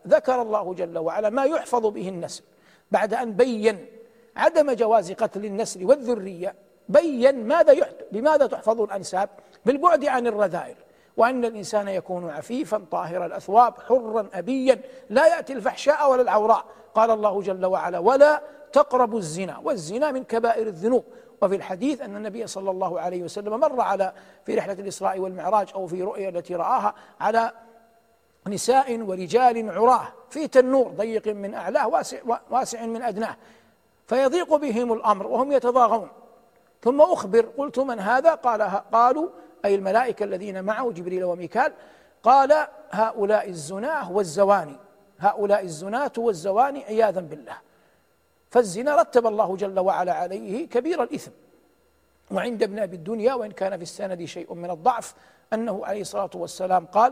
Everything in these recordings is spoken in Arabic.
ذكر الله جل وعلا ما يحفظ به النسل بعد أن بين عدم جواز قتل النسل والذرية، بين لماذا تحفظ الأنساب؟ بالبعد عن الرذائل، وأن الإنسان يكون عفيفا طاهر الأثواب حرا أبيا لا يأتي الفحشاء ولا العوراء. قال الله جل وعلا: ولا تقربوا الزنا، والزنا من كبائر الذنوب. وفي الحديث أن النبي صلى الله عليه وسلم مر في رحلة الإسراء والمعراج أو في رؤيا التي رآها على نساء ورجال عراه في تنور ضيق من أعلاه واسع من أدناه، فيضيق بهم الأمر وهم يتضاغون. ثم أخبر: قلت من هذا؟ قالوا أي الملائكة الذين معه جبريل وميكال. قال: هؤلاء الزناه والزواني، هؤلاء الزناة والزواني عياذا بالله. فالزنا رتب الله جل وعلا عليه كبير الإثم. وعند ابن أبي الدنيا وإن كان في السند شيء من الضعف أنه عليه الصلاة والسلام قال: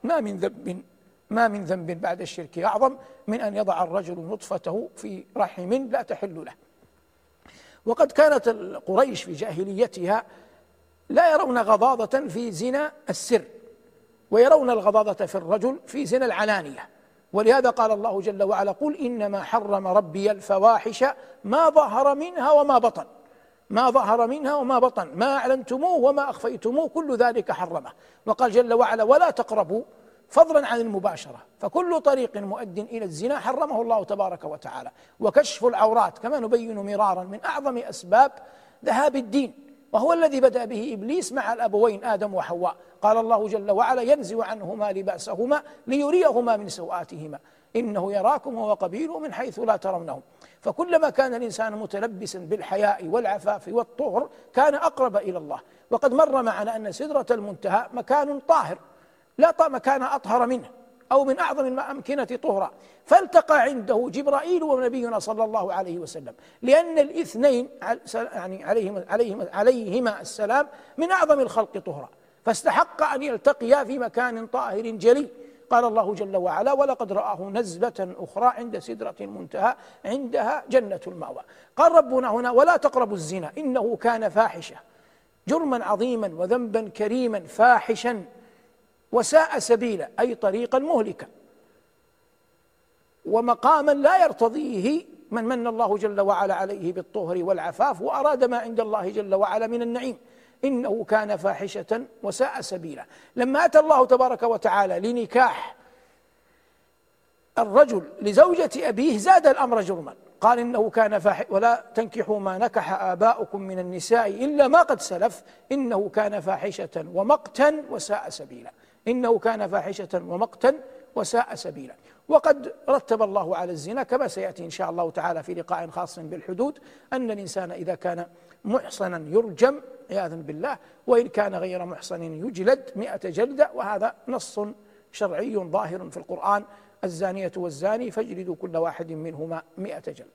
ما من ذنب بعد الشرك أعظم من أن يضع الرجل نطفته في رحم لا تحل له. وقد كانت قريش في جاهليتها لا يرون غضاضة في زنا السر، ويرون الغضاضة في الرجل في زنا العلانية. ولهذا قال الله جل وعلا: قل إنما حرم ربي الفواحش ما ظهر منها وما بطن، ما ظهر منها وما بطن، ما أعلنتموه وما أخفيتموه كل ذلك حرمه. وقال جل وعلا: ولا تقربوا، فضلا عن المباشرة، فكل طريق مؤد إلى الزنا حرمه الله تبارك وتعالى. وكشف العورات كما نبين مرارا من أعظم أسباب ذهاب الدين، وهو الذي بدأ به إبليس مع الأبوين آدم وحواء. قال الله جل وعلا: ينزع عنهما لباسهما ليريهما من سوآتهما إنه يراكم هو وقبيله من حيث لا ترونهم. فكلما كان الإنسان متلبسا بالحياء والعفاف والطهر كان أقرب إلى الله. وقد مر معنا أن سدرة المنتهى مكان طاهر، لا مكان أطهر منه أو من أعظم الأمكنة طهرا، فالتقى عنده جبرائيل ونبينا صلى الله عليه وسلم، لأن الاثنين يعني عليهما السلام من أعظم الخلق طهرا، فاستحق أن يلتقيا في مكان طاهر جليل. قال الله جل وعلا: ولقد رآه نزلة أخرى عند سدرة المنتهى عندها جنة المأوى. قال ربنا هنا: ولا تقربوا الزنا إنه كان فاحشة، جرما عظيما وذنبا كريما فاحشا وساء سبيلا، أي طريقا مهلكا ومقاما لا يرتضيه من الله جل وعلا عليه بالطهر والعفاف وأراد ما عند الله جل وعلا من النعيم. إنه كان فاحشة وساء سبيلا. لما أتى الله تبارك وتعالى لنكاح الرجل لزوجة أبيه زاد الأمر جرما، قال: إنه كان ولا تنكحوا ما نكح آباؤكم من النساء إلا ما قد سلف إنه كان فاحشة ومقتا وساء سبيلا، إنه كان فاحشة ومقتا وساء سبيلا. وقد رتب الله على الزنا كما سيأتي إن شاء الله تعالى في لقاء خاص بالحدود أن الإنسان إذا كان محصنا يرجم عياذا بالله، وإن كان غير محصن يجلد 100 جلدة، وهذا نص شرعي ظاهر في القرآن: الزانية والزاني فاجلدوا كل واحد منهما 100 جلدة.